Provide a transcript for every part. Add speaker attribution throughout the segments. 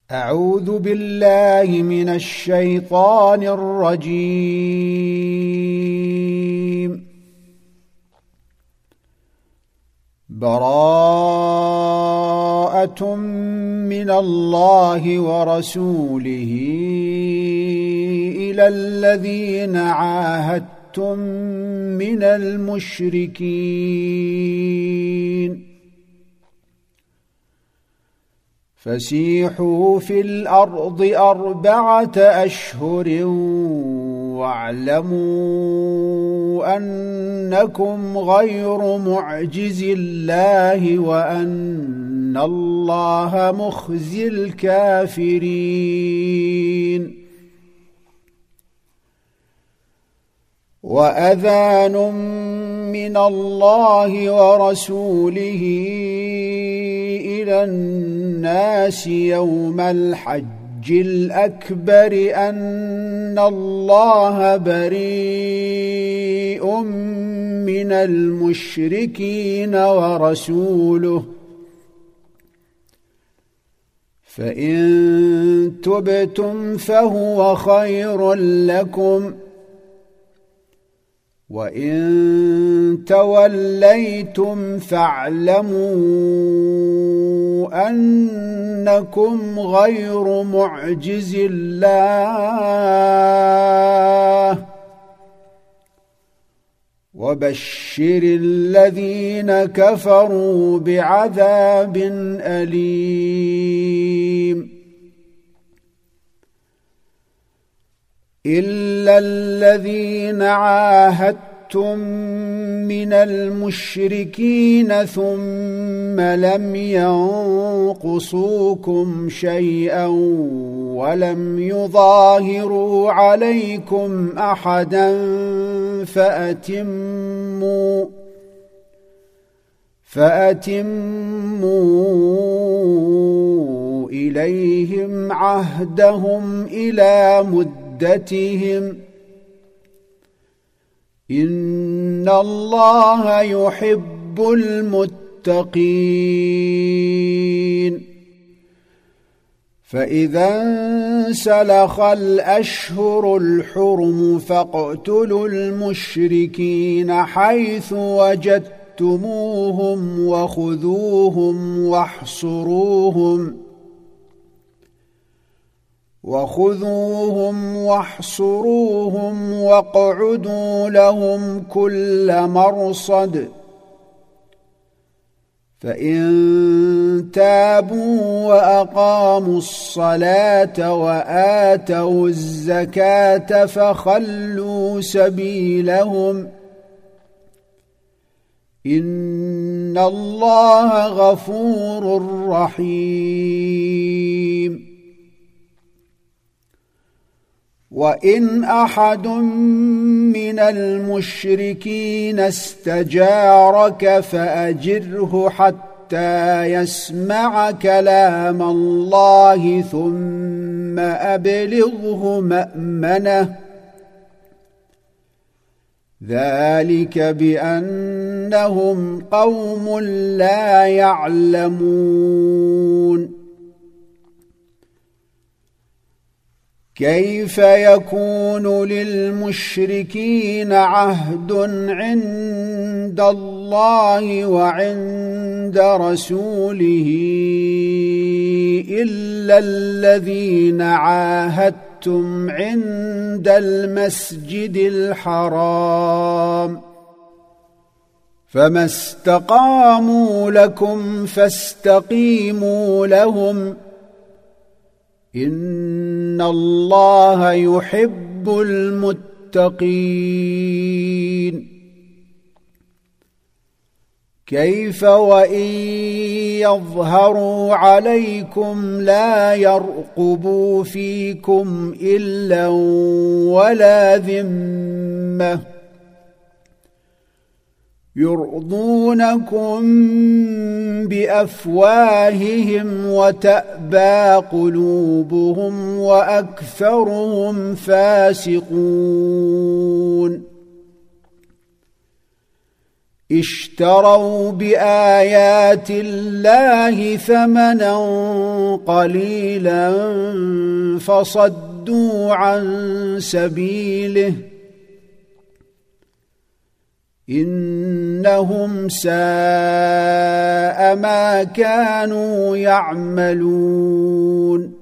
Speaker 1: أعوذ بالله من الشيطان الرجيم. براءة من الله ورسوله إلى الذين عاهدتم من المشركين فسيحوا في الأرض 4 أشهر واعلموا أنكم غير معجز الله وأن الله مخزي الكافرين. وأذان من الله ورسوله إلى الناس يوم الحج الأكبر أن الله بريء من المشركين ورسوله فإن تبتم فهو خير لكم وإن توليتم فاعلموا أنكم غير معجز الله وبشر الذين كفروا بعذاب أليم. إلا الذين عاهدتم من المشركين ثم لم ينقصوكم شيئا ولم يظاهروا عليكم أحدا فأتموا إليهم عهدهم إلى مدتهم إن الله يحب المتقين. فإذا انسلخ الأشهر الحرم فاقتلوا المشركين حيث وجدتموهم وخذوهم واحصروهم واقعدوا لهم كل مرصد فإن تابوا وأقاموا الصلاة وآتوا الزكاة فخلوا سبيلهم إن الله غفور رحيم. وإن أحد من المشركين استجارك فأجره حتى يسمع كلام الله ثم أبلغه مأمنه ذلك بأنهم قوم لا يعلمون. كيف يكون للمشركين عهد عند الله وعند رسوله إلا الذين عاهدتم عند المسجد الحرام فما استقاموا لكم فاستقيموا لهم إن الله يحب المتقين. كيف وإن يظهروا عليكم لا يرقبوا فيكم إلا ولا ذمة يرضونكم بأفواههم وتأبى قلوبهم وأكثرهم فاسقون. اشتروا بآيات الله ثمنا قليلا فصدوا عن سبيله إنهم ساء ما كانوا يعملون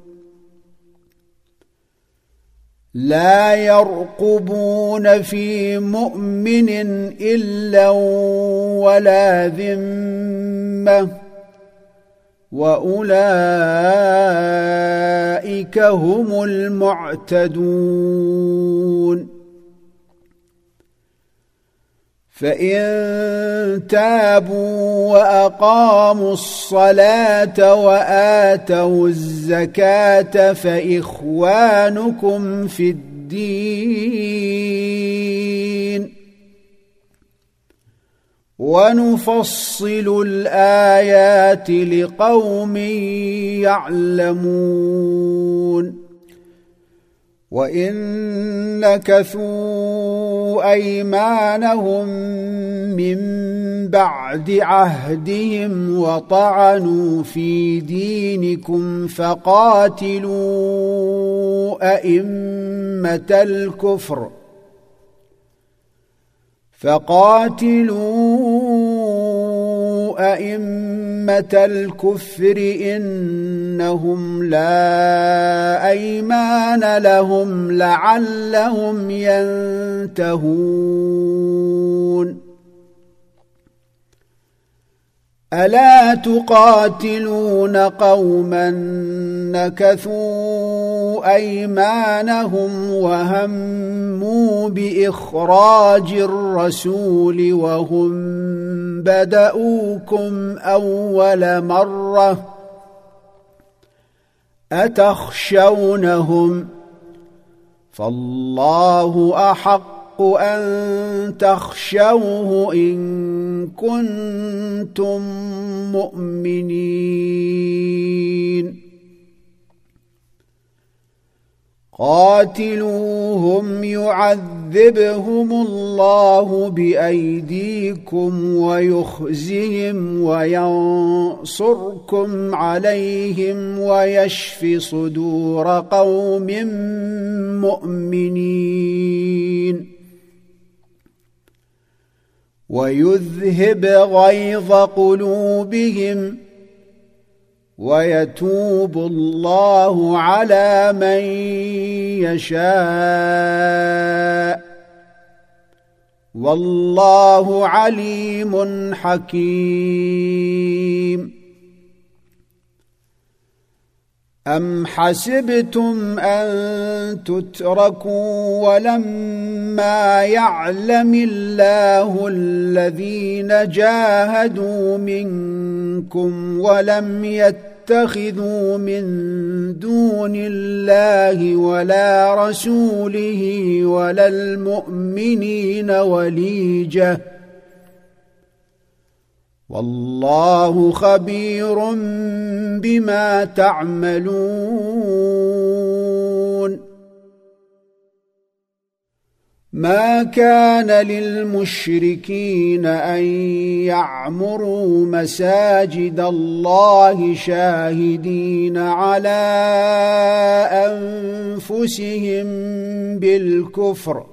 Speaker 1: لا يرقبون في مؤمن إلا ولا ذمة وأولئك هم المعتدون فإن تابوا وأقاموا الصلاة وآتوا الزكاة فإخوانكم في الدين ونفصل الآيات لقوم يعلمون وإن نكثوا أيمانهم من بعد عهدهم وطعنوا في دينكم فقاتلوا أئمة الكفر إنهم لا أيمان لهم لعلهم ينتهون ألا تقاتلون قوما نكثوا أيمانهم وهموا بإخراج الرسول وهم بدؤوكم أول مرة أتخشونهم فالله أحق أن تخشوه إن كنتم مؤمنين قاتلوهم يعذبهم الله بأيديكم ويخزهم وينصركم عليهم ويشف صدور قوم مؤمنين ويذهب غيظ قلوبهم ويتوب الله على من يشاء والله عليم حكيم أم حسبتم أن تتركوا ولما يعلم الله الذين جاهدوا منكم ولم يتخذوا من دون الله ولا رسوله ولا المؤمنين وليجة والله خبير بما تعملون ما كان للمشركين أن يعمروا مساجد الله شاهدين على أنفسهم بالكفر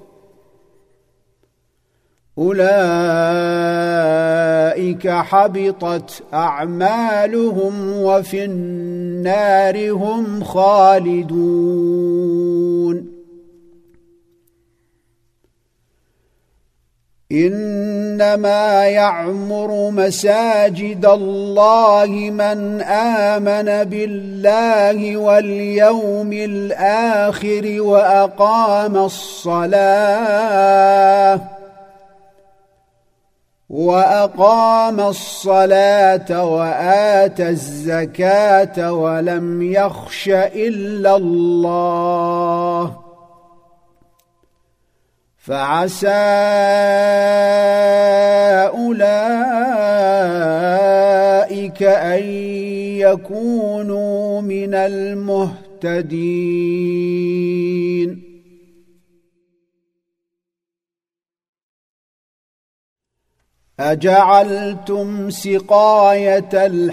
Speaker 1: أولئك حبطت أعمالهم وفي النار هم خالدون إنما يعمر مساجد الله من آمن بالله واليوم الآخر وأقام الصلاة وآتى الزكاة ولم يخش إلا الله فعسى أولئك أن يكونوا من المهتدين أجعلتم سقاية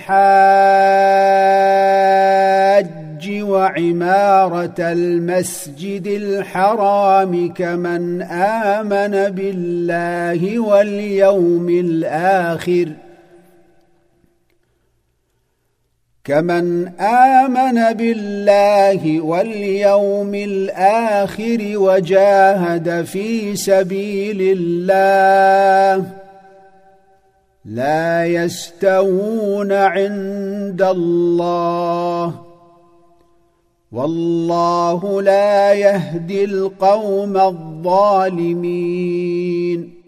Speaker 1: الحاج وعمارة المسجد الحرام كمن آمن بالله واليوم الآخر وجاهد في سبيل الله لا يستوون عند الله والله لا يهدي القوم الظالمين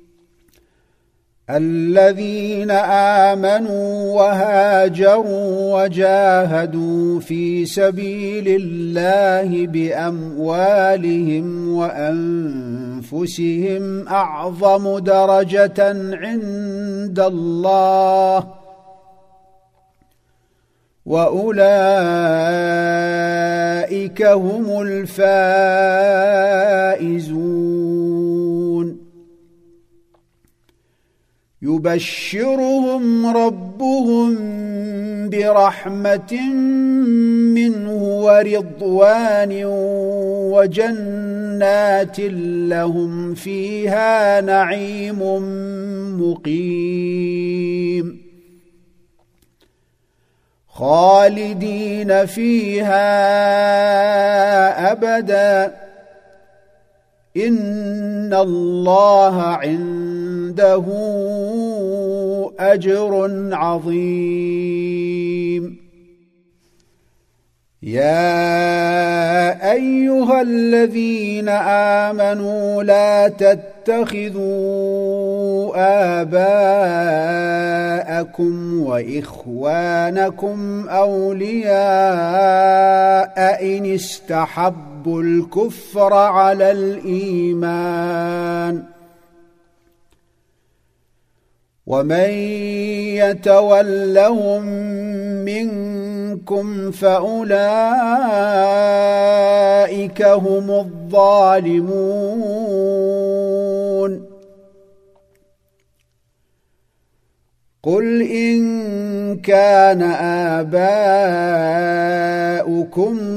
Speaker 1: الذين آمنوا وهاجروا وجاهدوا في سبيل الله بأموالهم وأنفسهم أعظم درجة عند الله وأولئك هم الفائزون يبشرهم ربهم برحمة منه ورضوان وجنات لهم فيها نعيم مقيم خالدين فيها أبدا إن الله عنده أجر عظيم يا أيها الذين آمنوا لا تتخذوا آباءكم وإخوانكم أولياء إن استحبوا الكفر على الإيمان ومن يتولهم منكم فأولئك هم الظالمون قل إن كان آباؤكم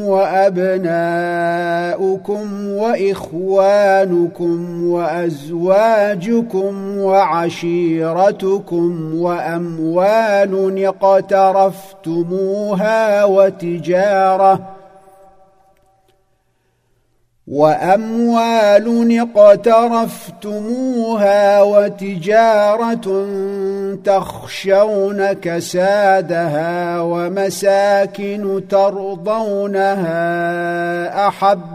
Speaker 1: وأبناؤكم وإخوانكم وأزواجكم وعشيرتكم وأموال اقترفتموها وتجارة تخشون كسادها ومساكن ترضونها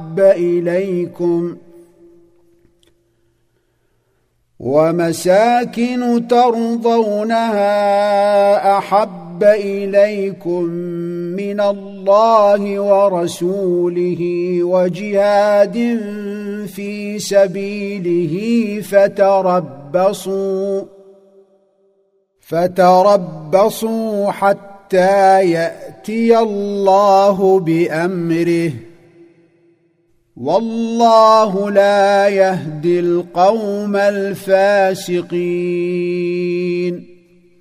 Speaker 1: أحب إليكم من الله ورسوله وجهاد في سبيله فتربصوا حتى يأتي الله بأمره والله لا يهدي القوم الفاسقين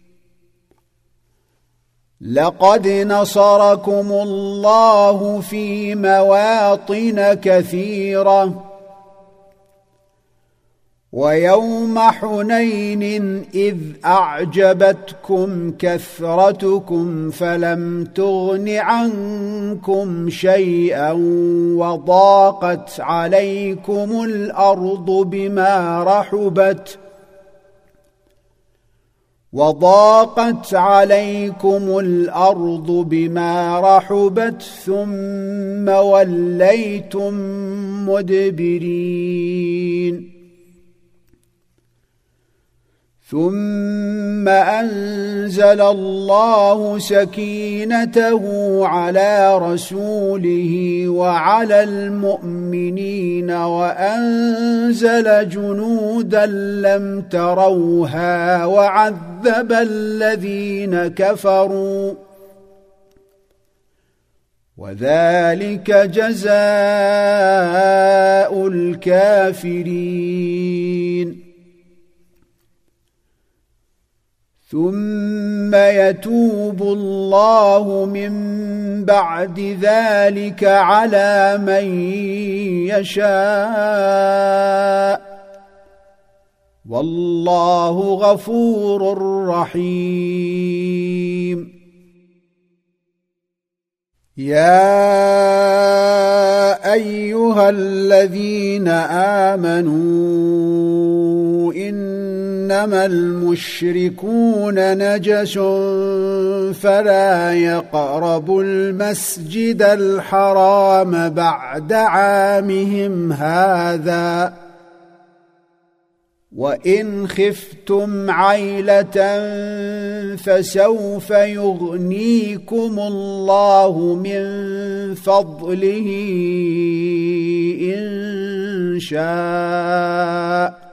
Speaker 1: لقد نصركم الله في مواطن كثيرة ويوم حنين إذ أعجبتكم كثرتكم فلم تغن عنكم شيئا وضاقت عليكم الأرض بما رحبت ثم وليتم مدبرين ثم أنزل الله سكينته على رسوله وعلى المؤمنين وأنزل جنودا لم تروها وعذب الذين كفروا وذلك جزاء الكافرين ثم يتوب الله من بعد ذلك على من يشاء والله غفور رحيم. يا أيها الذين آمنوا إنما المشركون نجس فلا يقربوا المسجد الحرام بعد عامهم هذا وإن خفتم عيلة فسوف يغنيكم الله من فضله إن شاء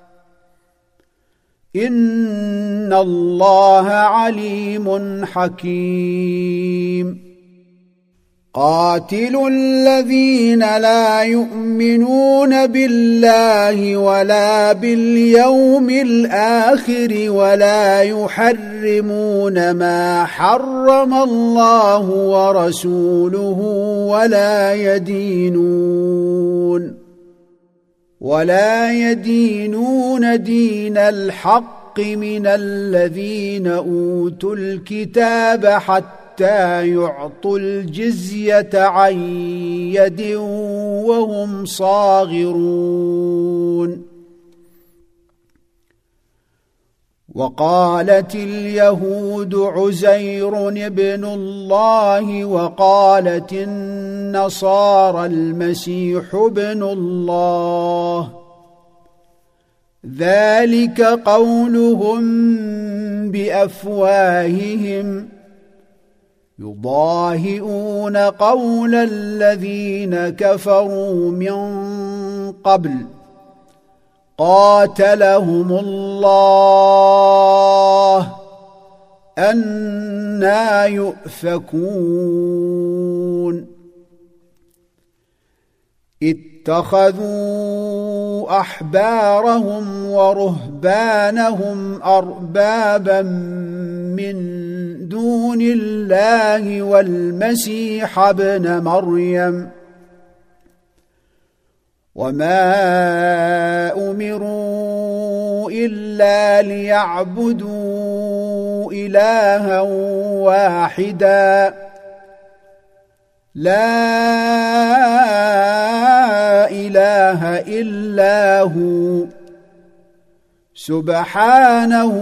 Speaker 1: إن الله عليم حكيم. قاتلوا الذين لا يؤمنون بالله ولا باليوم الآخر ولا يحرمون ما حرم الله ورسوله ولا يدينون دين الحق من الذين أوتوا الكتاب حتى يعطوا الجزية عن يد وهم صاغرون. وقالت اليهود عزير ابن الله وقالت النصارى المسيح ابن الله ذلك قولهم بأفواههم يضاهئون قول الذين كفروا من قبل قاتلهم الله أنى يؤفكون. اتخذوا أحبارهم ورهبانهم أربابا من دون الله والمسيح ابن مريم وما أمروا إلا ليعبدوا إلها واحدا لا إله إلا هو سبحانه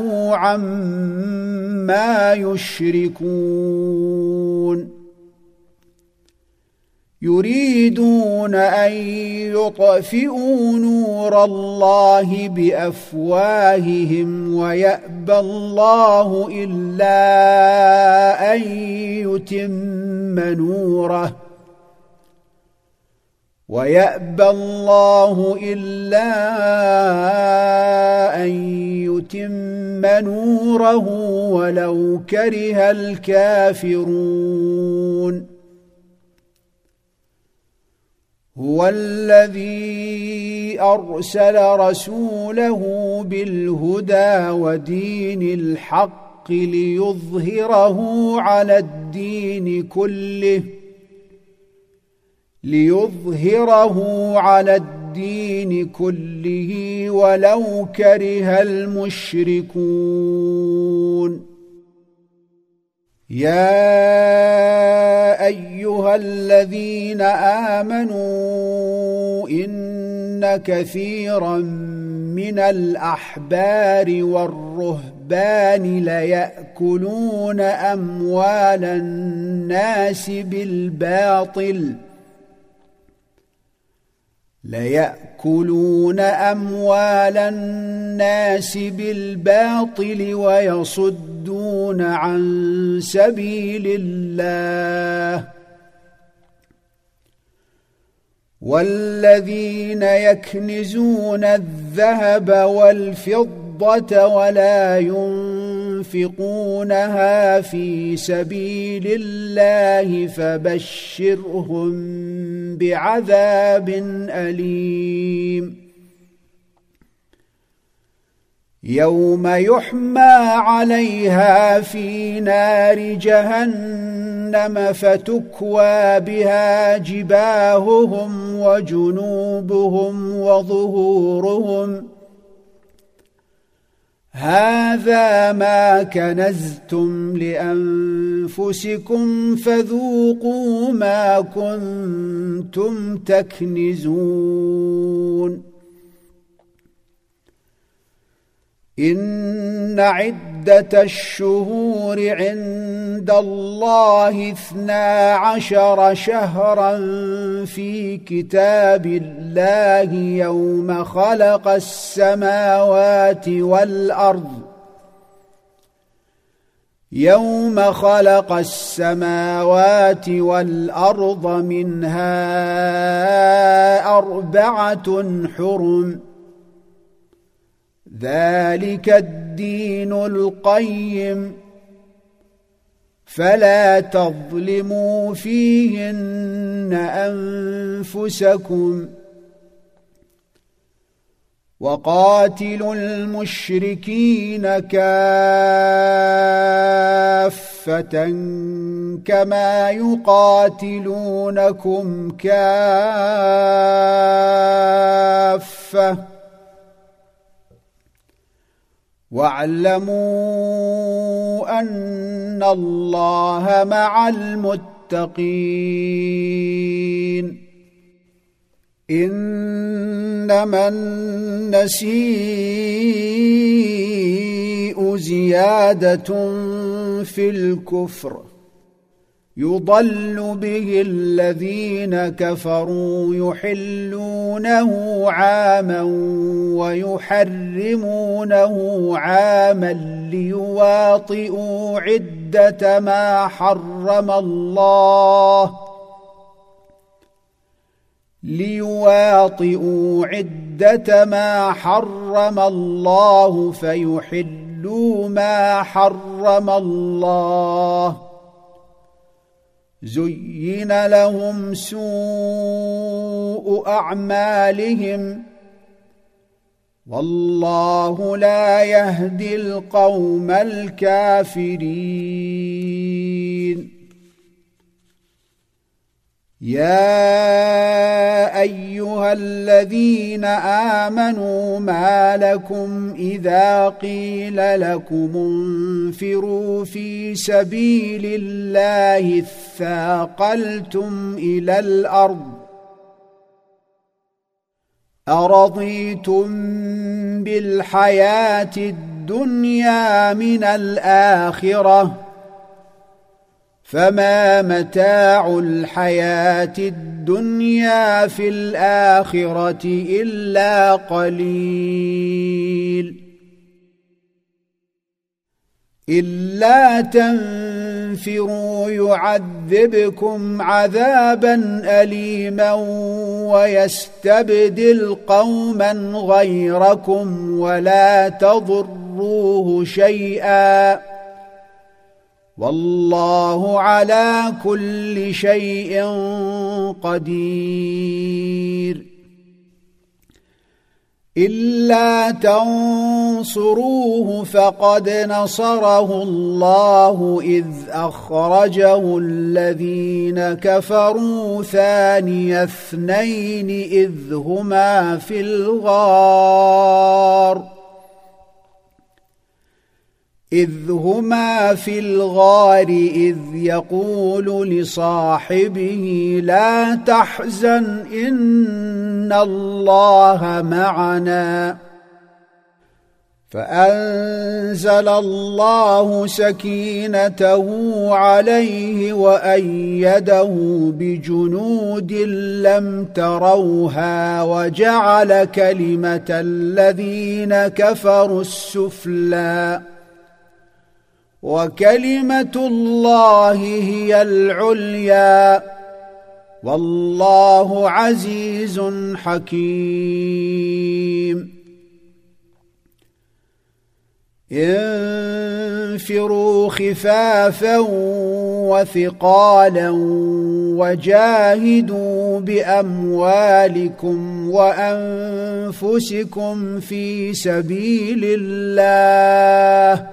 Speaker 1: عما يشركون. يريدون أن يطفئوا نور الله بأفواههم ويأبى الله إلا أن يتم نوره ولو كره الكافرون. هو الذي أرسل رسوله بالهدى ودين الحق ليظهره على الدين كله ولو كره المشركون. يا أيها الذين آمنوا إن كثيرا من الأحبار والرهبان ليأكلون أموال الناس بالباطل ويصدون عن سبيل الله. والذين يكنزون الذهب والفضة ولا ينفقونها في سبيل الله فبشرهم بعذاب أليم. يوم يحمى عليها في نار جهنم فتكوى بها جباههم وجنوبهم وظهورهم هذا ما كنزتم لأنفسكم فذوقوا ما كنتم تكنزون إن عدة الشهور عند الله 12 شهرا في كتاب الله يوم خلق السماوات والأرض منها 4 حرم ذلك الدين القيم فلا تظلموا فيهن أنفسكم وقاتلوا المشركين كافة كما يقاتلونكم كافة واعلموا أن الله مع المتقين إنما النسيء زيادة في الكفر يضل به الذين كفروا يحلونه عاما ويحرمونه عاما ليواطئوا عدة ما حرم الله فيحلوا ما حرم الله زين لهم سوء أعمالهم والله لا يهدي القوم الكافرين يا أيها الذين آمنوا ما لكم إذا قيل لكم انفروا في سبيل الله اثاقلتم إلى الأرض أرضيتم بالحياة الدنيا من الآخرة فما متاع الحياة الدنيا في الآخرة إلا قليل إلا تنفروا يعذبكم عذابا أليما ويستبدل قوما غيركم ولا تضروه شيئا والله على كل شيء قدير إلا تنصروه فقد نصره الله إذ أخرجه الذين كفروا ثاني اثنين إذ هما في الغار إذ يقول لصاحبه لا تحزن إن الله معنا فأنزل الله سكينته عليه وأيده بجنود لم تروها وجعل كلمة الذين كفروا السفلى وكلمة الله هي العليا والله عزيز حكيم انفروا خفافا وثقالا وجاهدوا بأموالكم وأنفسكم في سبيل الله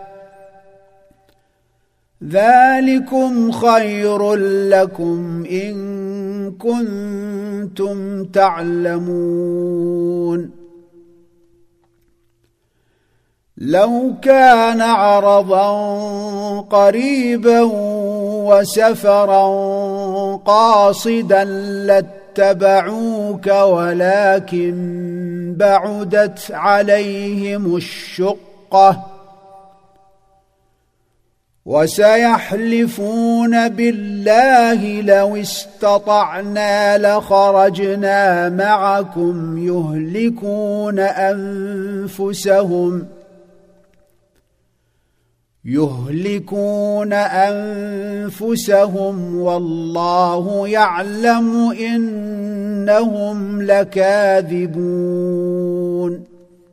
Speaker 1: ذلكم خير لكم إن كنتم تعلمون لو كان عرضا قريبا وسفرا قاصدا لاتبعوك ولكن بعدت عليهم الشقة وسيحلفون بالله لو استطعنا لخرجنا معكم يهلكون أنفسهم والله يعلم إنهم لكاذبون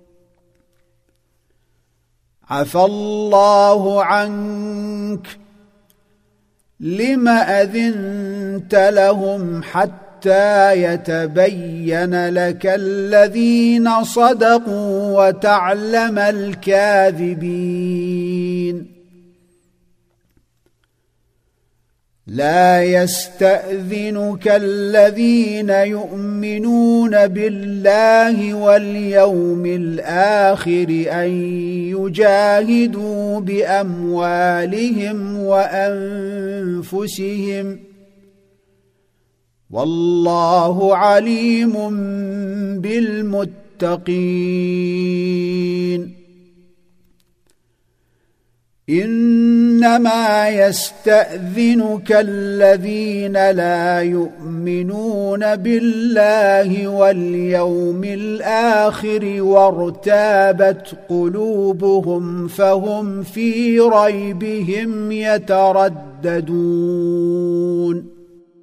Speaker 1: عفى الله عنك لم أذنت لهم حتى يتبين لك الذين صدقوا وتعلم الكاذبين لا يستأذنك الذين يؤمنون بالله واليوم الآخر أن يجاهدوا بأموالهم وأنفسهم والله عليم بالمتقين إنما يستأذنك الذين لا يؤمنون بالله واليوم الآخر وارتابت قلوبهم فهم في ريبهم يترددون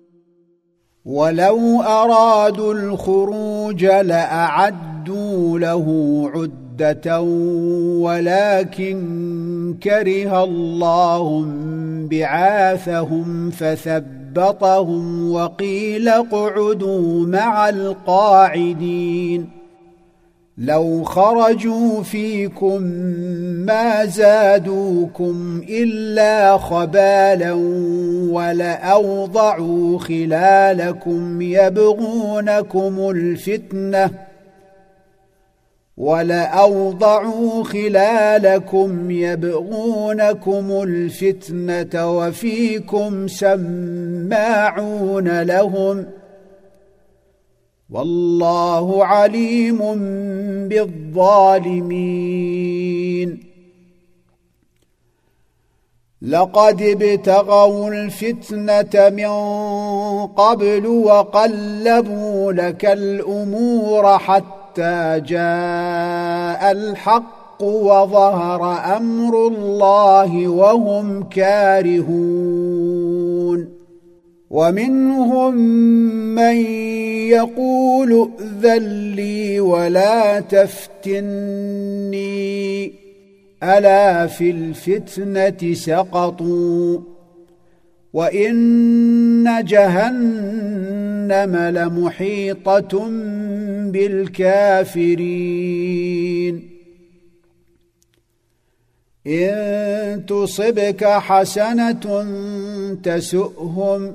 Speaker 1: ولو أرادوا الخروج لأعدوا له عدة ولكن كره الله بعاثهم فثبطهم وقيل اقعدوا مع القاعدين لو خرجوا فيكم ما زادوكم إلا خبالا ولأوضعوا خلالكم يبغونكم الفتنة وفيكم سماعون لهم والله عليم بالظالمين لقد ابتغوا الفتنة من قبل وقلبوا لك الأمور حتى جاء الحق وظهر أمر الله وهم كارهون ومنهم من يقول ائذن لي ولا تفتني ألا في الفتنة سقطوا وإن جهنم لمحيطة بالكافرين إن تصبك حسنة تسؤهم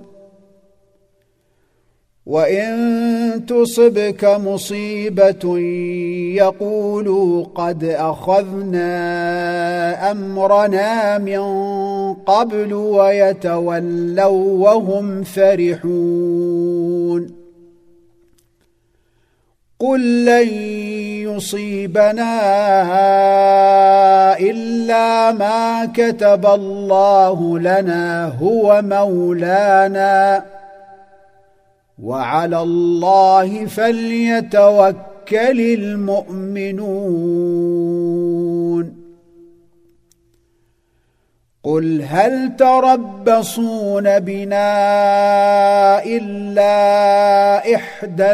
Speaker 1: وإن تصبك مصيبة يقولوا قد أخذنا أمرنا من قبل ويتولوا وهم فرحون قل لن يصيبنا إلا ما كتب الله لنا هو مولانا وعلى الله فليتوكل المؤمنون قل هل تربصون بنا إلا إحدى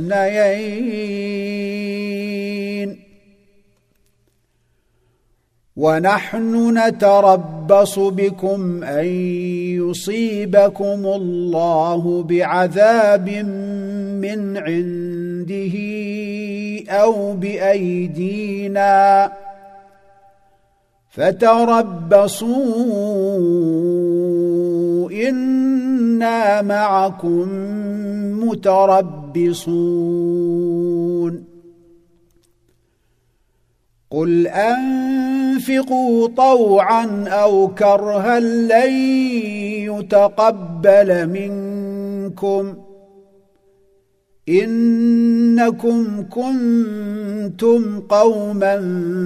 Speaker 1: الحسنيين ونحن نتربص بكم أن يصيبكم الله بعذاب من عنده أو بأيدينا فتربصوا إنا معكم متربصون قل أنفقوا طوعا أو كرها لن يتقبل منكم إنكم كنتم قوما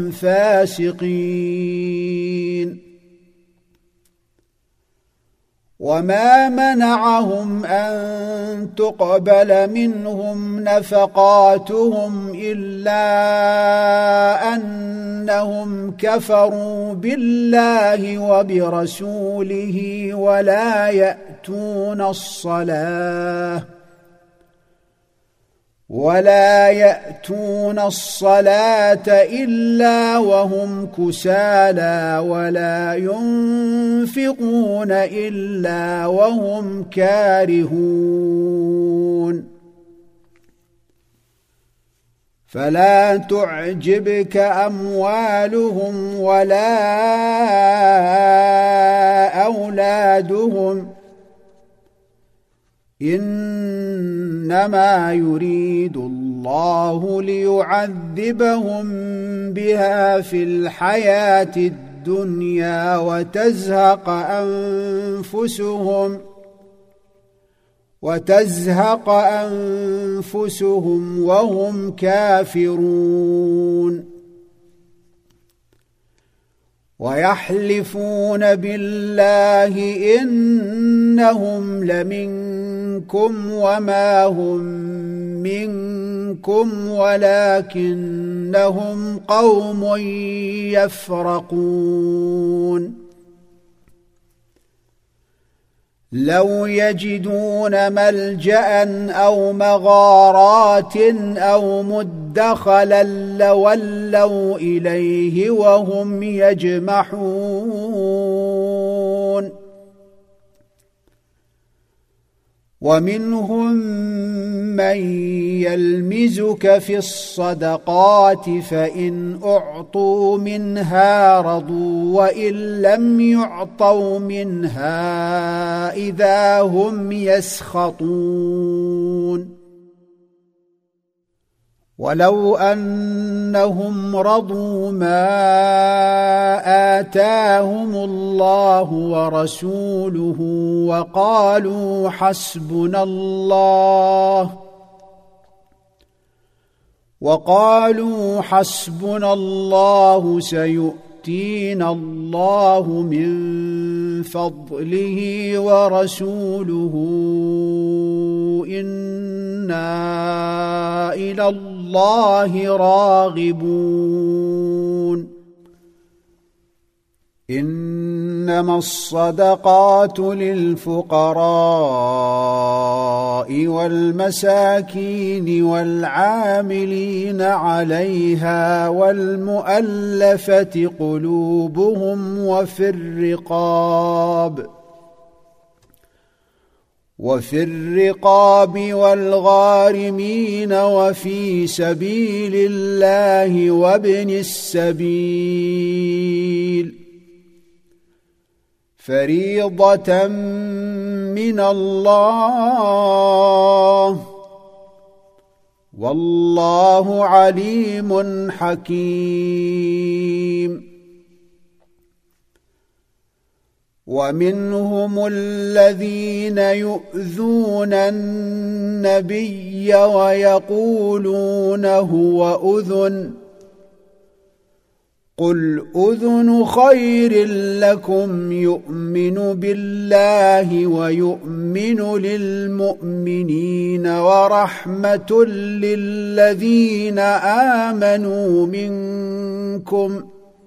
Speaker 1: فاسقين وما منعهم أن تقبل منهم نفقاتهم إلا أنهم كفروا بالله وبرسوله ولا يأتون الصلاة إلا وهم كسالى ولا ينفقون إلا وهم كارهون فلا تعجبك أموالهم ولا أولادهم إنما يريد الله ليعذبهم بها في الحياة الدنيا وتزهق أنفسهم وهم كافرون ويحلفون بالله إنهم لمنكم وما هم منكم ولكنهم قوم يفرقون لو يجدون ملجأ أو مغارات أو مدخلا لولوا إليه وهم يجمحون ومنهم من يلمزك في الصدقات فإن أعطوا منها رضوا وإن لم يعطوا منها إذا هم يسخطون ولو أنهم رضوا ما آتاهم الله ورسوله وقالوا حسبنا الله سيؤتينا الله من فضله ورسوله إنا إلى الله راغبون إنما الصدقات للفقراء والمساكين والعاملين عليها والمؤلفة قلوبهم وفي الرقاب والغارمين وفي سبيل الله وابن السبيل فريضة من الله والله عليم حكيم ومنهم الذين يؤذون النبي ويقولون هو أذن قل أذن خير لكم يؤمن بالله ويؤمن للمؤمنين ورحمة للذين آمنوا منكم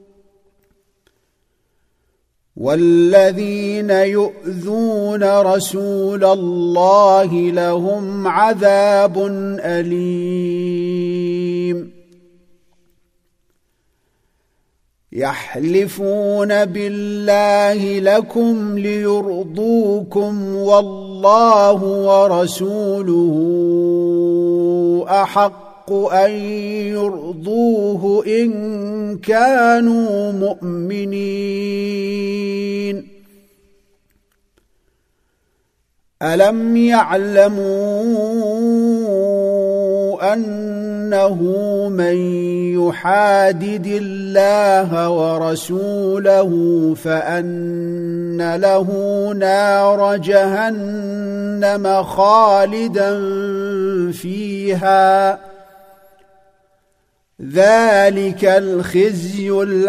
Speaker 1: والذين يؤذون رسول الله لهم عذاب أليم يحلفون بالله لكم ليرضوكم والله ورسوله أحق أن يرضوه إن كانوا مؤمنين ألم يعلموا أنه من يحادد الله ورسوله فأن له نار جهنم خالدا فيها ذلك الخزي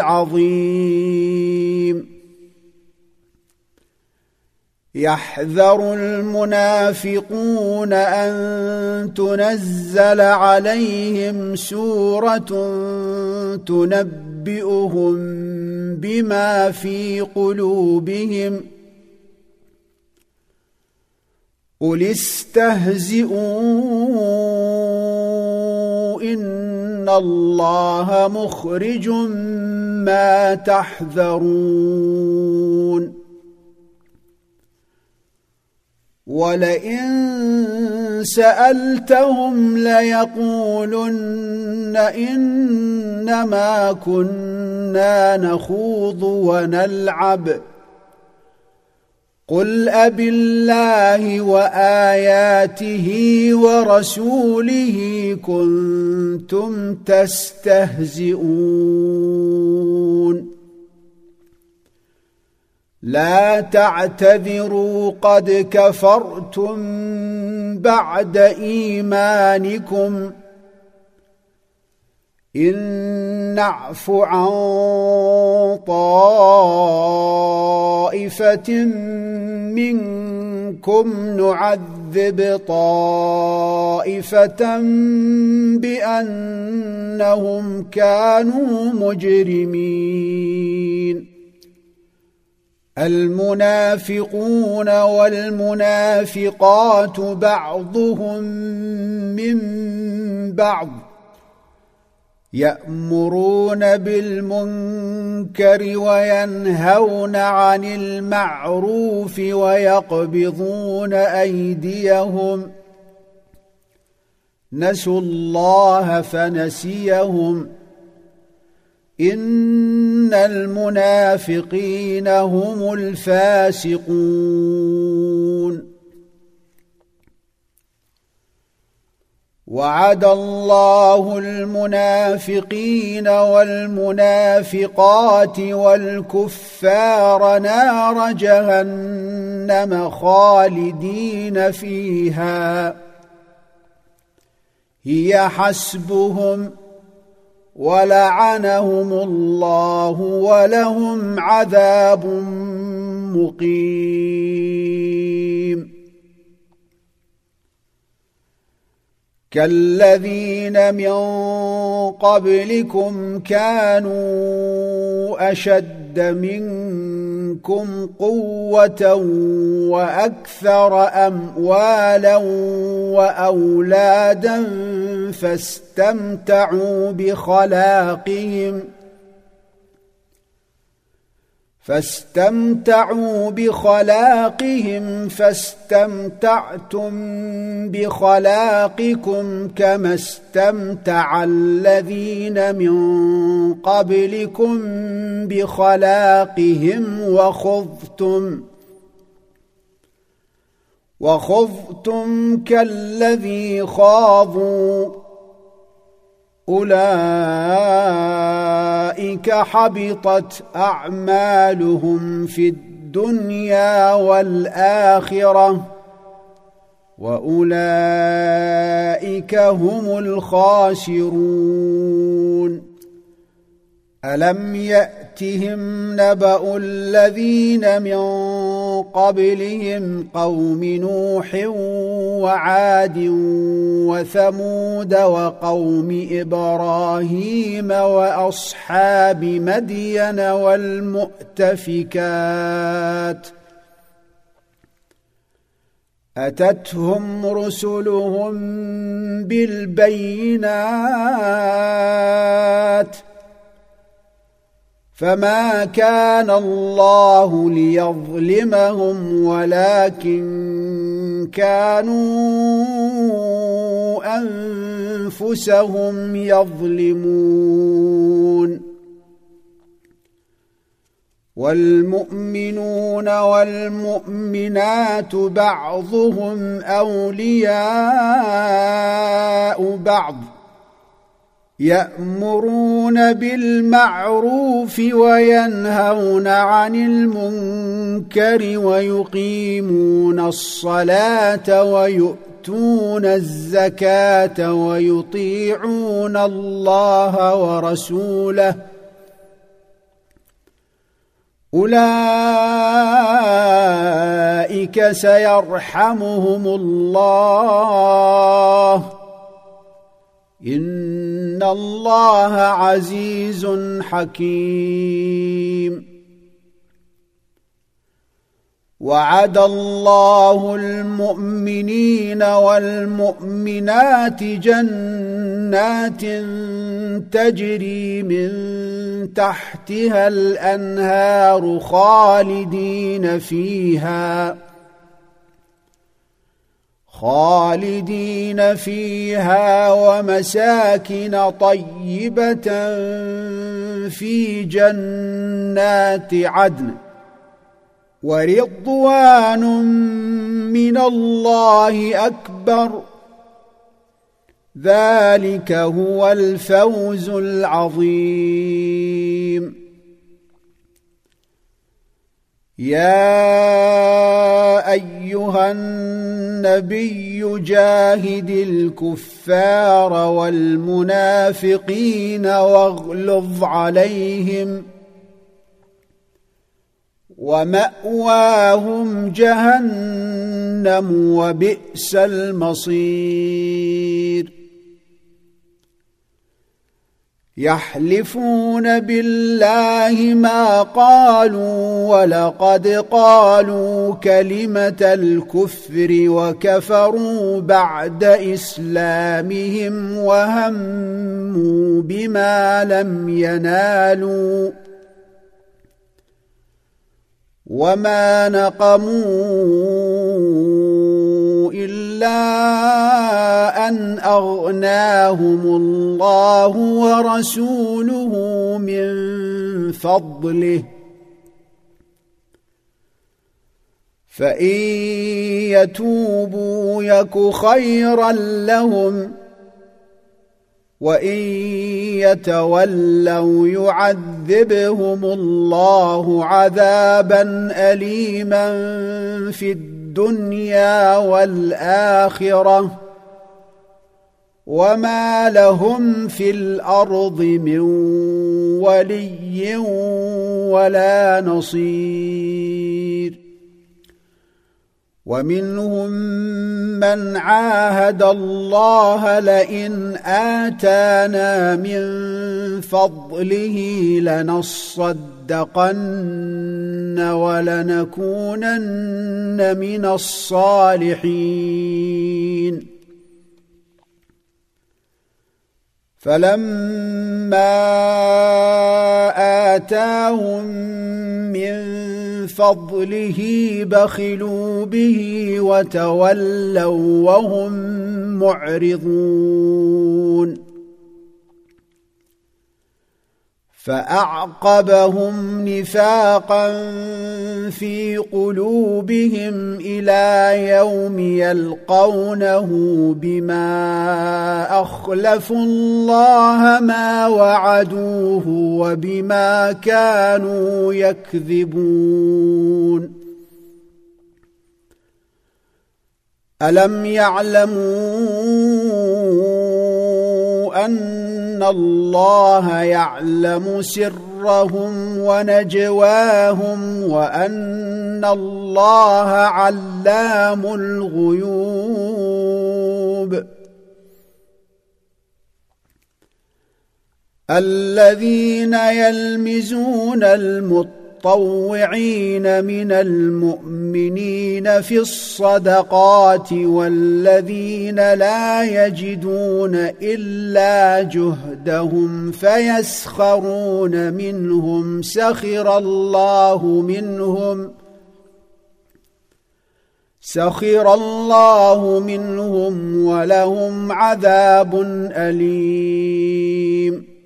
Speaker 1: العظيم يحذر المنافقون أن تنزل عليهم سورة تنبئهم بما في قلوبهم قل استهزئوا إن الله مخرج ما تحذرون ولئن سألتهم ليقولن إنما كنا نخوض ونلعب قل أبالله وآياته ورسوله كنتم تستهزئون لا تعتذروا قد كفرتم بعد إيمانكم إن نعف عن طائفة منكم نعذب طائفة بأنهم كانوا مجرمين المنافقون والمنافقات بعضهم من بعض يأمرون بالمنكر وينهون عن المعروف ويقبضون أيديهم نسوا الله فنسيهم إن المنافقين هم الفاسقون وعد الله المنافقين والمنافقات والكفار نار جهنم خالدين فيها هي حسبهم ولعنهم الله ولهم عذاب مقيم كالذين من قبلكم كانوا أشد منكم قوة وأكثر أموالا وأولادا فاستمتعوا بخلاقهم فاستمتعتم بخلاقكم كما استمتع الذين من قبلكم بخلاقهم وخضتم كالذي خاضوا أولئك حبطت أعمالهم في الدنيا والآخرة وأولئك هم الخاسرون ألم يأتهم نبأ الذين من قبلهم قوم نوح وعاد وثمود وقوم إبراهيم وأصحاب مدين والمؤتفكات أتتهم رسلهم بالبينات فما كان الله ليظلمهم ولكن كانوا أنفسهم يظلمون والمؤمنون والمؤمنات بعضهم أولياء بعض يأمرون بالمعروف وينهون عن المنكر ويقيمون الصلاة ويؤتون الزكاة ويطيعون الله ورسوله أولئك سيرحمهم الله إن الله عزيز حكيم وعد الله المؤمنين والمؤمنات جنات تجري من تحتها الأنهار خالدين فيها ومساكن طيبة في جنات عدن ورضوان من الله أكبر ذلك هو الفوز العظيم يا أيها النبي جاهد الكفار والمنافقين واغلظ عليهم ومأواهم جهنم وبئس المصير يحلفون بالله ما قالوا ولقد قالوا كلمة الكفر وكفروا بعد إسلامهم وهموا بما لم ينالوا وما نقموا إلا أن أغناهم الله ورسوله من فضله فإن يتوبوا يك خيرا لهم وإن يتولوا يعذبهم الله عذابا أليما في الدنيا والآخرة وما لهم في الأرض من ولي ولا نصير ومنهم من عاهد الله لئن آتانا من فضله لنصدقن ولنكونن من الصالحين فلما آتاهم من فضله بخلوا به وتولوا وهم معرضون فأعقبهم نفاقا في قلوبهم إلى يوم يلقونه بما أخلفوا الله ما وعدوه وبما كانوا يكذبون ألم يعلموا أن الله يعلم سرهم ونجواهم وأن الله علام الغيوب الذين يلمزون المطلوب المتطوعين من المؤمنين في الصدقات والذين لا يجدون إلا جهدهم فيسخرون منهم سخر الله منهم ولهم عذاب أليم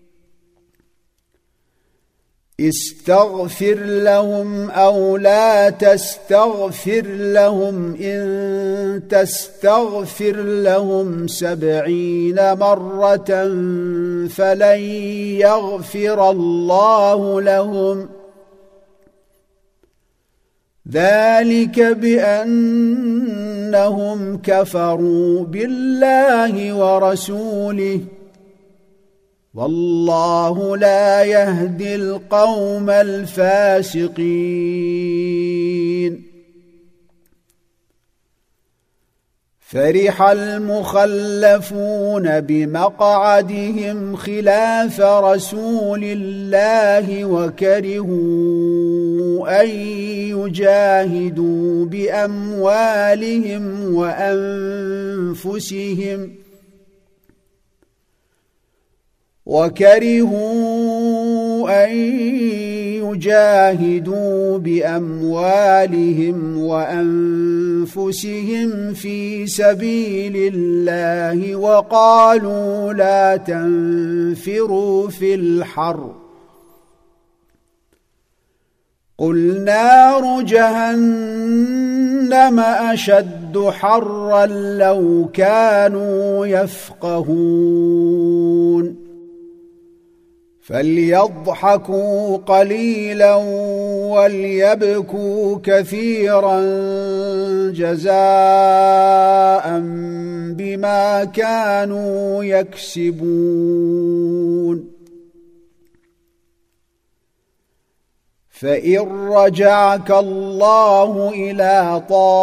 Speaker 1: استغفر لهم أو لا تستغفر لهم إن تستغفر لهم 70 مرة فلن يغفر الله لهم ذلك بأنهم كفروا بالله ورسوله والله لا يهدي القوم الفاسقين فرح المخلفون بمقعدهم خلاف رسول الله وكرهوا أن يجاهدوا بأموالهم وأنفسهم في سبيل الله وقالوا لا تنفروا في الحر قل نار جهنم أشد حرا لو كانوا يفقهون فليضحكوا قليلا وليبكوا كثيرا جزاء بما كانوا يكسبون فإن رجعك الله إلى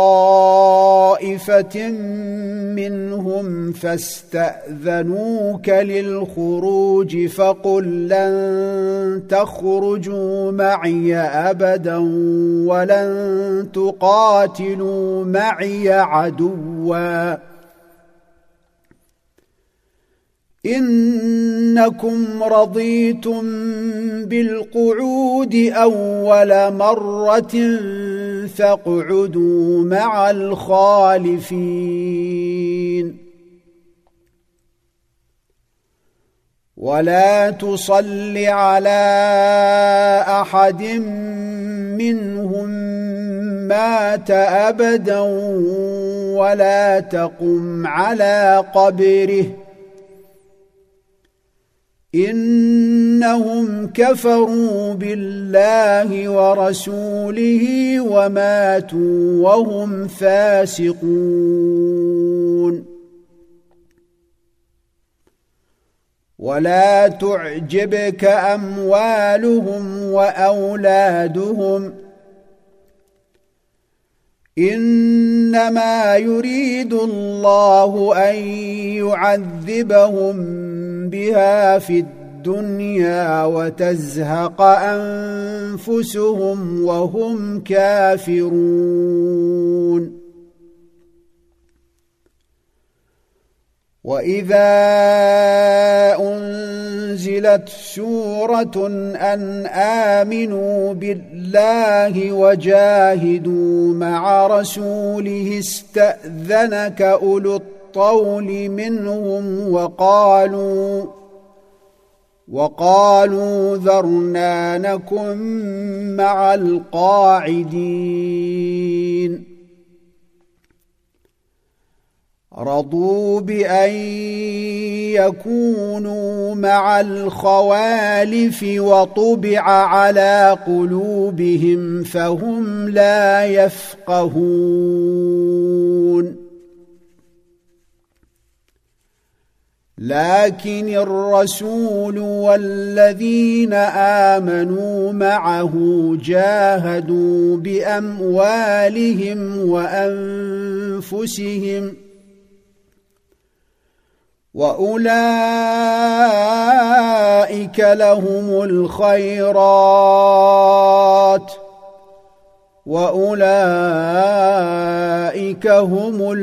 Speaker 1: طائفة منهم فاستأذنوك للخروج فقل لن تخرجوا معي أبدا ولن تقاتلوا معي عدوا إنكم رضيتم بالقعود أول مرة فاقعدوا مع الخالفين ولا تصل على أحد منهم مات أبدا ولا تقم على قبره إنهم كفروا بالله ورسوله وماتوا وهم فاسقون ولا تعجبك أموالهم وأولادهم إنما يريد الله أن يعذبهم بها في الدنيا وتزهق أنفسهم وهم كافرون وإذا أنزلت سورة أن آمنوا بالله وجاهدوا مع رسوله استأذنك أولو الطول منهم وقالوا ذرنا نكن مع القاعدين رضوا بأن يكونوا مع الخوالف وطبع على قلوبهم فهم لا يفقهون لكن الرسول والذين آمنوا معه جاهدوا بأموالهم وأنفسهم وأولئك اولئك لهم الخيرات واولئك هم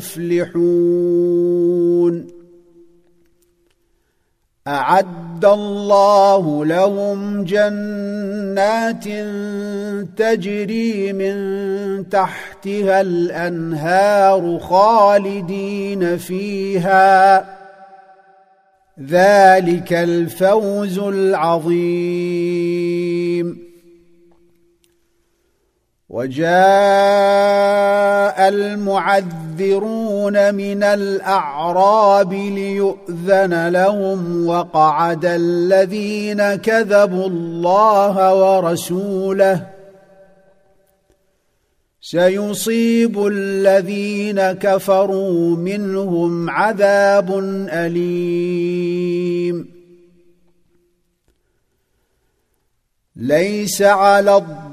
Speaker 1: المفلحون اعد الله لهم جنات تجري من تحتها الانهار خالدين فيها ذلك الفوز العظيم وجاء المعذرون من الأعراب ليؤذن لهم وقعد الذين كذبوا الله ورسوله سيصيب الذين كفروا منهم عذاب أليم ليس على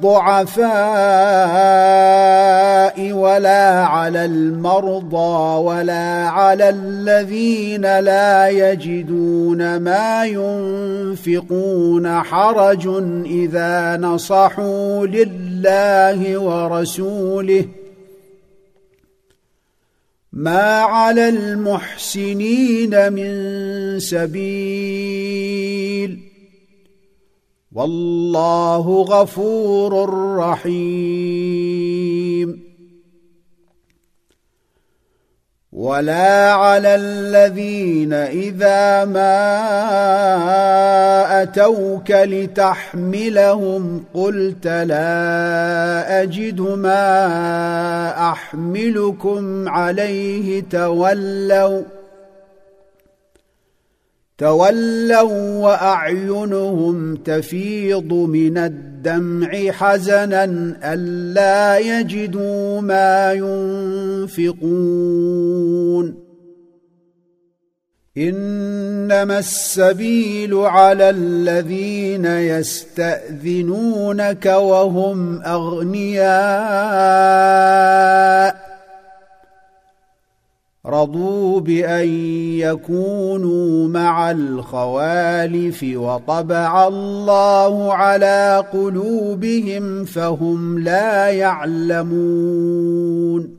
Speaker 1: الضعفاء ولا على المرضى ولا على الذين لا يجدون ما ينفقون حرج إذا نصحوا لله ورسوله ما على المحسنين من سبيل والله غفور رحيم ولا على الذين إذا ما أتوك لتحملهم قلت لا أجد ما أحملكم عليه تولوا وأعينهم تفيض من الدمع حزنا ألا يجدوا ما ينفقون إنما السبيل على الذين يستأذنونك وهم أغنياء رضوا بأن يكونوا مع الخوالف وطبع الله على قلوبهم فهم لا يعلمون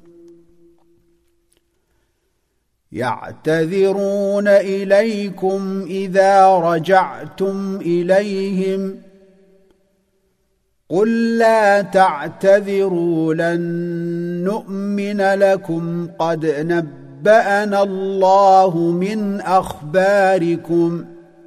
Speaker 1: يعتذرون إليكم إذا رجعتم إليهم قل لا تعتذروا لن نؤمن لكم قد نبأنا الله من أخباركم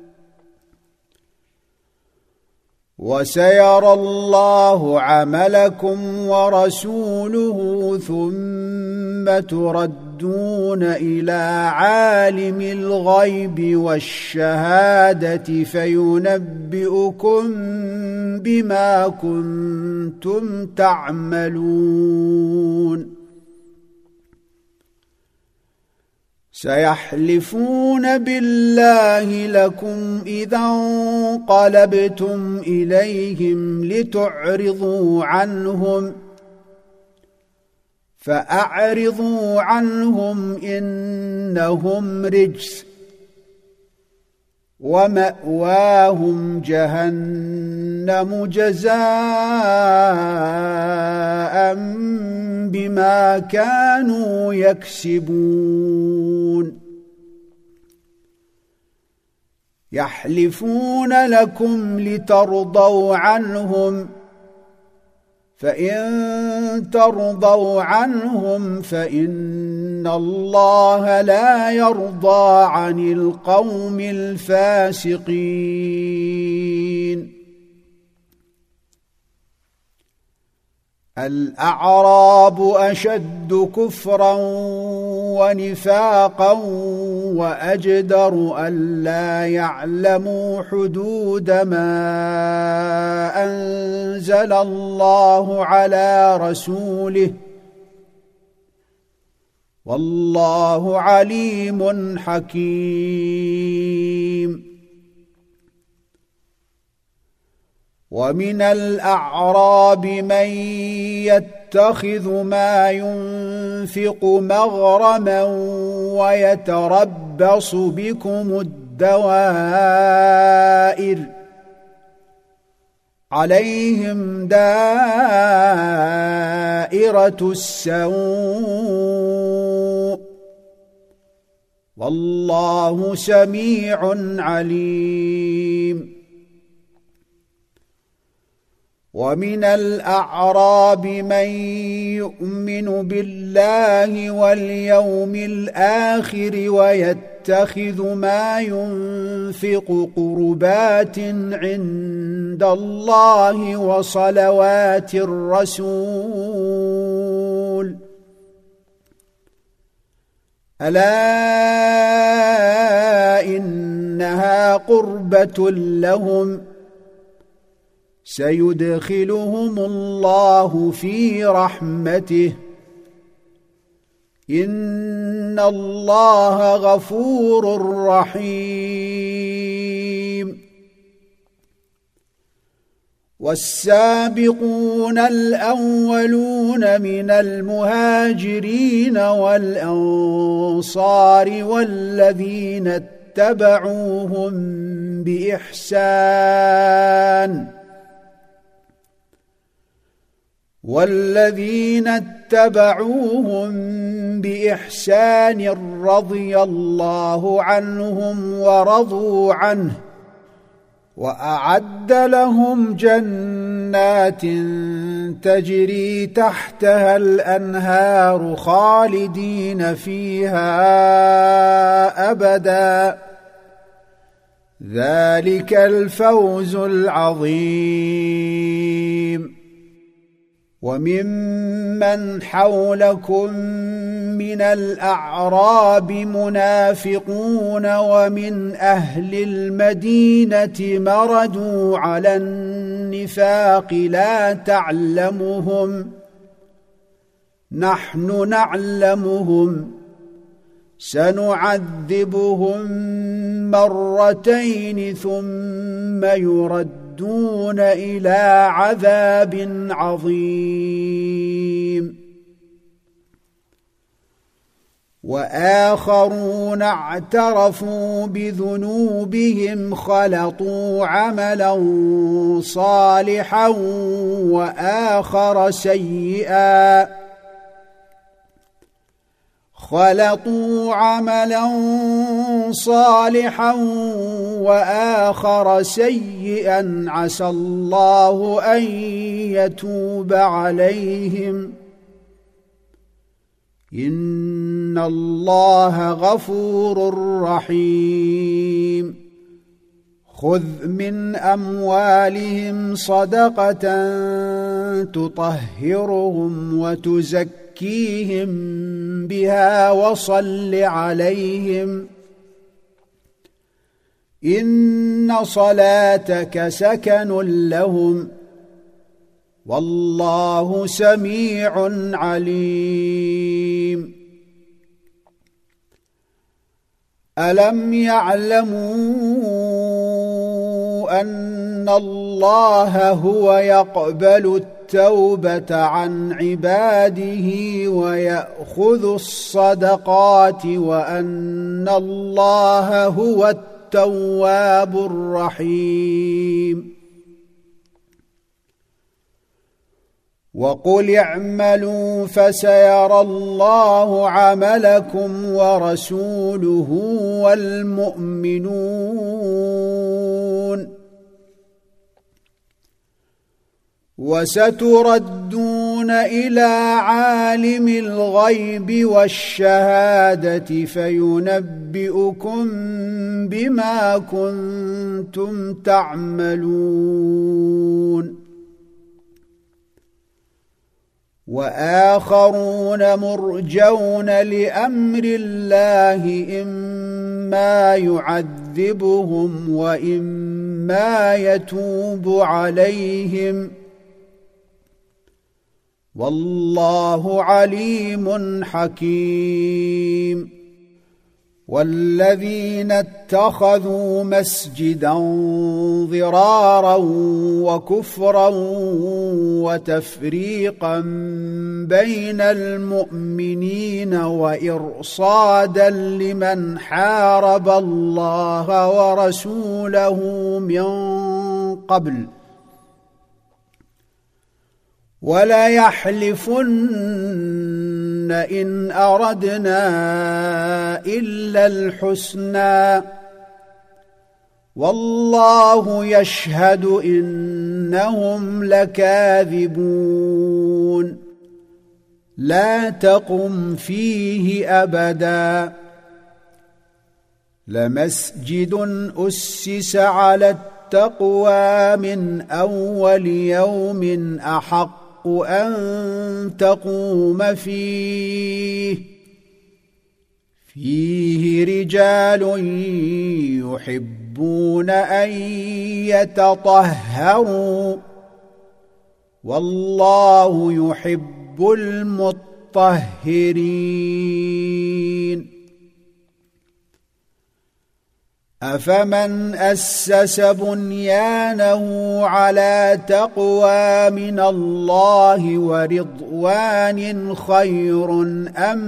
Speaker 1: وسيرى الله عملكم ورسوله ثم تردون إلى عالم الغيب والشهادة فينبئكم بما كنتم تعملون سيحلفون بالله لكم إذا انقلبتم إليهم لتعرضوا عنهم فأعرضوا عنهم إنهم رجس ومأواهم جهنم جزاء بما كانوا يكسبون يحلفون لكم لترضوا عنهم فإن ترضوا عنهم فإن الله لا يرضى عن القوم الفاسقين الأعراب أشد كفرا ونفاقا وأجدر ألا يعلموا حدود ما أنزل الله على رسوله والله عليم حكيم ومن الأعراب من يتخذ ما ينفق مغرما ويتربص بكم الدوائر عليهم دائرة السوء والله سميع عليم ومن الأعراب من يؤمن بالله واليوم الآخر ويتخذ ما ينفق قربات عند الله وصلوات الرسول ألا إنها قربة لهم سيدخلهم الله في رحمته إن الله غفور رحيم والسابقون الأولون من المهاجرين والأنصار والذين اتبعوهم بإحسان رضي الله عنهم ورضوا عنه وأعد لهم جنات تجري تحتها الأنهار خالدين فيها أبدا ذلك الفوز العظيم وممن حولكم من الأعراب منافقون ومن أهل المدينة مردوا على النفاق لا تعلمهم نحن نعلمهم سنعذبهم مرتين ثم يردون إلى عذاب عظيم وآخرون اعترفوا بذنوبهم خلطوا عملا صالحا وآخر سيئا عسى الله أن يتوب عليهم إن الله غفور رحيم خذ من أموالهم صدقة تطهرهم وتزكيهم بها وصل عليهم إن صلاتك سكن لهم والله سميع عليم ألم يعلموا أن الله هو يقبل التوبة عن عباده ويأخذ الصدقات وأن الله هو التواب الرحيم وقل اعملوا فسيرى الله عملكم ورسوله والمؤمنون وستردون إلى عالم الغيب والشهادة فينبئكم بما كنتم تعملون وآخرون مرجون لأمر الله إما يعذبهم وإما يتوب عليهم والله عليم حكيم والذين اتخذوا مسجدا ضرارا وكفرا وتفريقا بين المؤمنين وإرصادا لمن حارب الله ورسوله من قبل وليحلفن إن أردنا إلا الحسنى والله يشهد إنهم لكاذبون لا تقم فيه أبدا لمسجد أسس على التقوى من أول يوم أحق أن تقوم فيه رجال يحبون أن يتطهروا والله يحب المطهرين أفمن أسس بنيانه على تقوى من الله ورضوان خير أم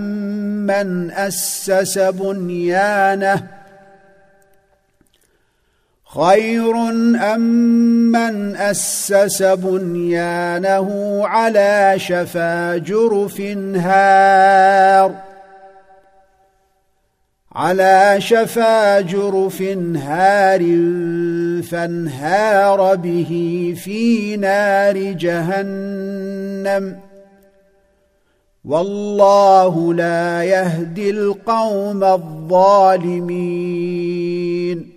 Speaker 1: من أسس بنيانه على شفا جرف هار فانهار به في نار جهنم والله لا يهدي القوم الظالمين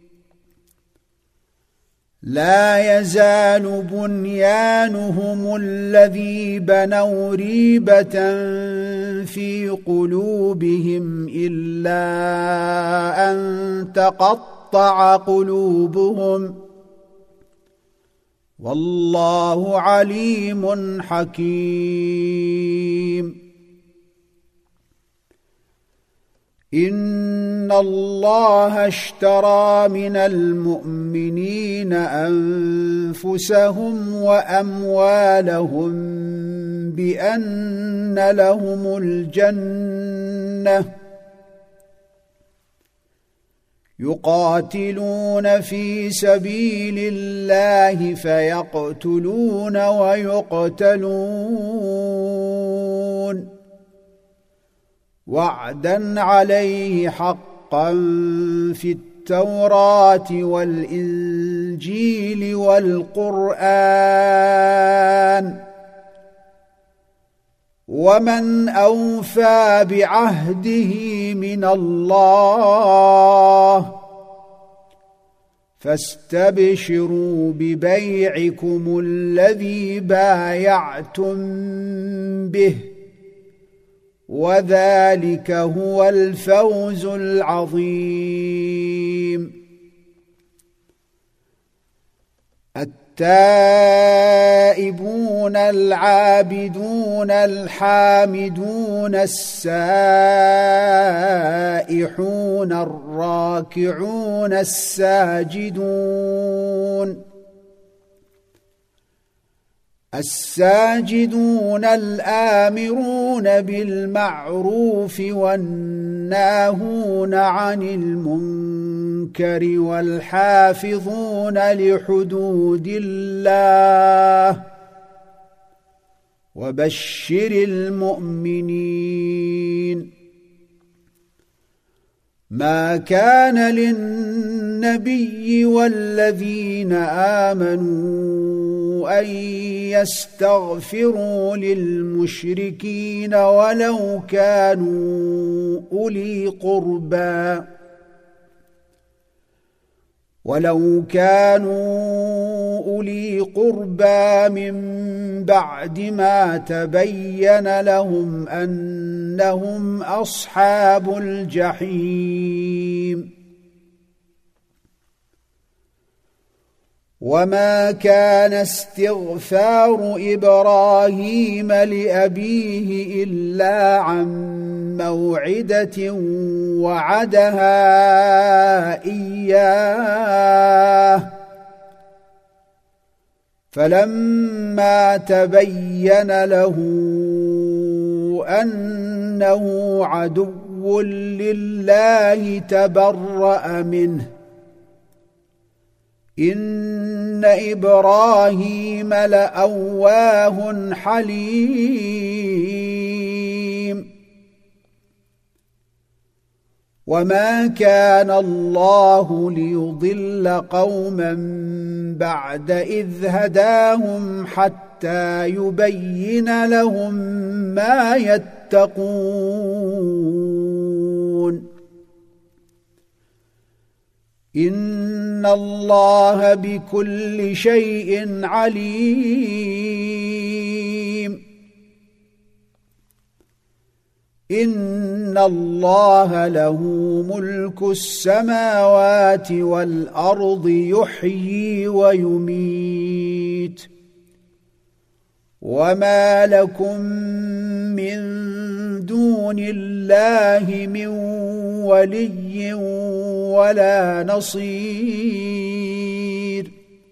Speaker 1: لا يزال بنيانهم الذي بنوا ريبة في قلوبهم إلا أن تقطع قلوبهم والله عليم حكيم إن الله اشترى من المؤمنين أنفسهم وأموالهم بأن لهم الجنة يقاتلون في سبيل الله فيقتلون ويقتلون وعدا عليه حقا في التوراة والإنجيل والقرآن ومن أوفى بعهده من الله فاستبشروا ببيعكم الذي بايعتم به وذلك هو الفوز العظيم التائبون العابدون الحامدون السائحون الراكعون الساجدون الآمرون بالمعروف والناهون عن المنكر والحافظون لحدود الله وبشر المؤمنين ما كان للنبي والذين آمنوا أن يستغفروا للمشركين ولو كانوا أولي قربى من بعد ما تبين لهم أنهم أصحاب الجحيم وما كان استغفار إبراهيم لأبيه إلا عن موعدة وعدها إياه فلما تبين له أنه عدو لله تبرأ منه إن إبراهيم لأواه حليم وما كان الله ليضل قوما بعد إذ هداهم حتى يبين لهم ما يتقون إن الله بكل شيء عليم إن الله له ملك السماوات والأرض يحيي ويميت وما لكم من دون الله من ولي ولا نصير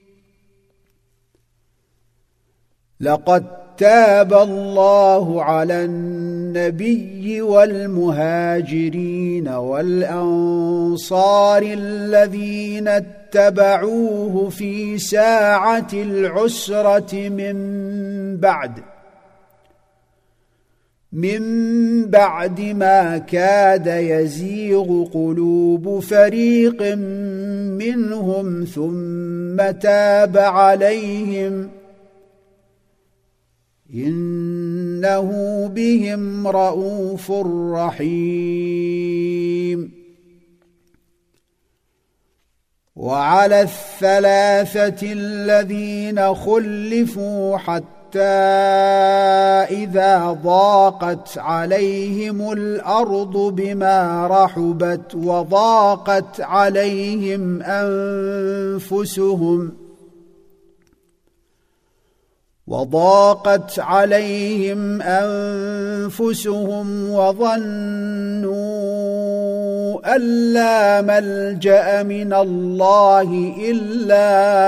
Speaker 1: لقد تاب الله على النبي والمهاجرين والأنصار الذين اتبعوه في ساعة العسرة من بعد ما كاد يزيغ قلوب فريق منهم ثم تاب عليهم إنه بهم رءوف رحيم وعلى الثلاثة الذين خلفوا حتى إذا ضاقت عليهم الأرض بما رحبت وضاقت عليهم أنفسهم وظنوا أن لا ملجأ من الله إلا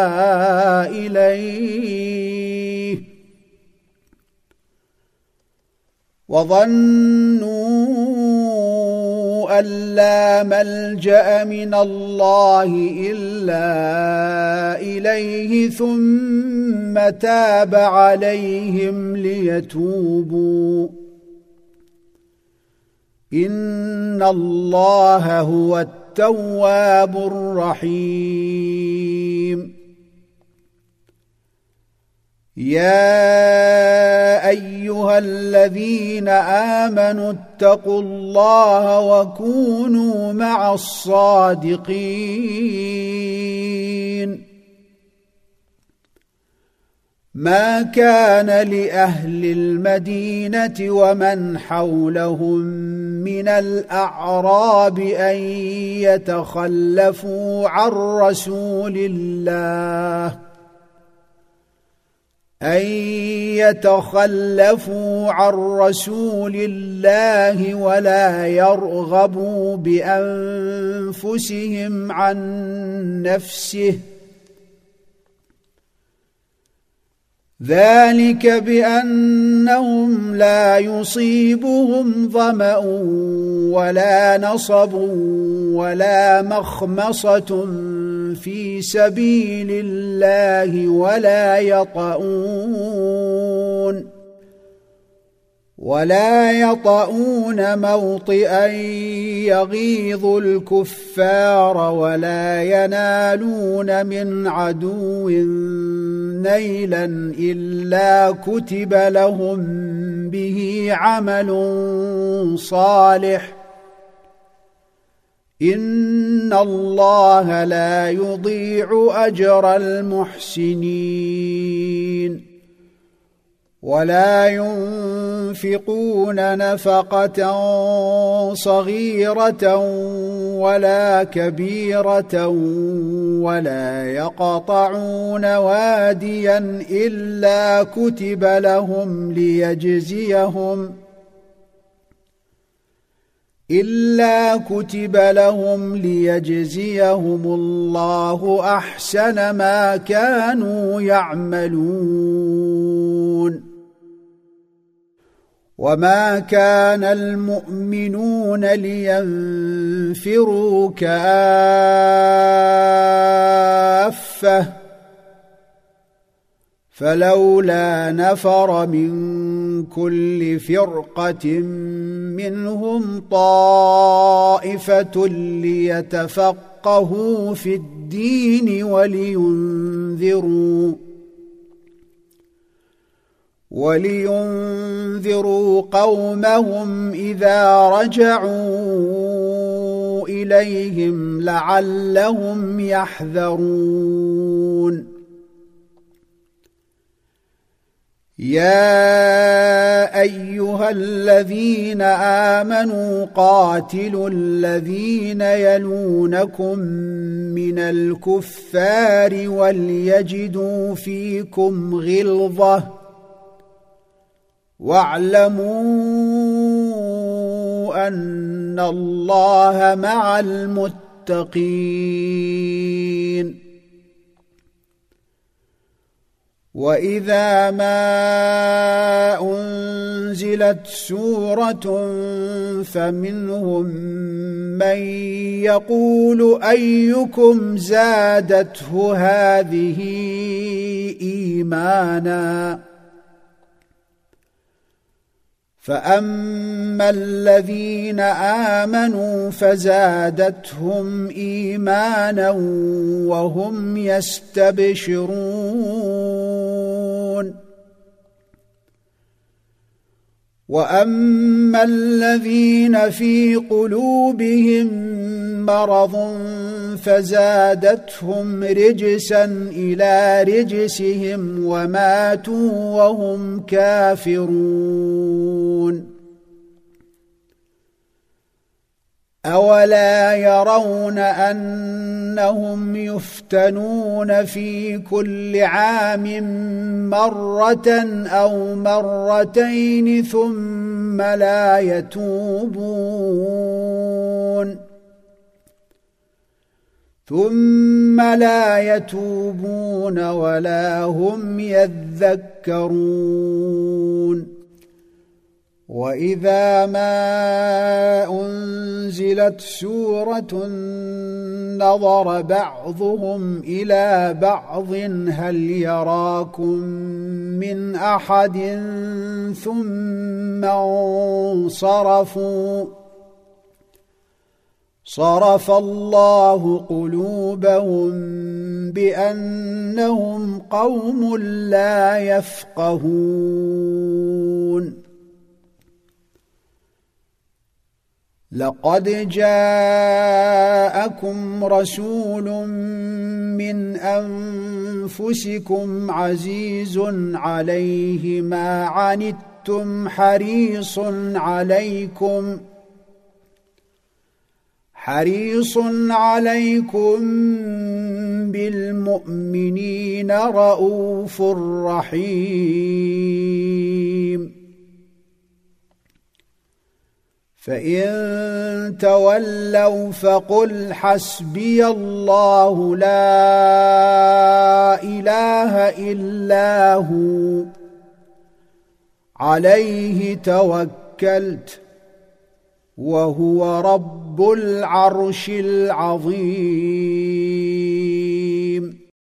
Speaker 1: إليه ثم تاب عليهم ليتوبوا إن الله هو التواب الرحيم يا أيها الذين آمنوا اتقوا الله وكونوا مع الصادقين ما كان لأهل المدينة ومن حولهم من الأعراب أن يتخلفوا عن رسول الله ولا يرغبوا بأنفسهم عن نفسه ذلك بأنهم لا يصيبهم ظمأ ولا نصب ولا مخمصة في سبيل الله ولا يطؤون موطئا يغيظ الكفار ولا ينالون من عدو نيلا إلا كتب لهم به عمل صالح إن الله لا يضيع أجر المحسنين ولا ينفقون نفقة صغيرة ولا كبيرة ولا يقطعون واديا إلا كتب لهم ليجزيهم الله أحسن ما كانوا يعملون. وما كان المؤمنون لينفروا كافة فلولا نفر من كل فرقة منهم طائفة ليتفقهوا في الدين ولينذروا قومهم إذا رجعوا إليهم لعلهم يحذرون. يا أيها الذين آمنوا قاتلوا الذين يلونكم من الكفار وليجدوا فيكم غلظة واعلموا أن الله مع المتقين. وإذا ما أنزلت سورة فمنهم من يقول أيكم زادته هذه إيمانا فأما الذين آمنوا فزادتهم إيمانا وهم يستبشرون. وأما الذين في قلوبهم مرض فزادتهم رجسا إلى رجسهم وماتوا وهم كافرون. أولا يرون أنهم يفتنون في كل عام مرة أو مرتين ثم لا يتوبون ولا هم يذكرون. وإذا ما أنزلت سورة نظر بعضهم إلى بعض هل يراكم من أحد ثم انصرفوا صرف الله قلوبهم بأنهم قوم لا يفقهون. لقد جاءكم رسول من أنفسكم عزيز عليه ما عنتم حريص عليكم بالمؤمنين رؤوف رحيم. فإن تولوا فقل حسبي الله لا إله إلا هو عليه توكلت وهو رب العرش العظيم.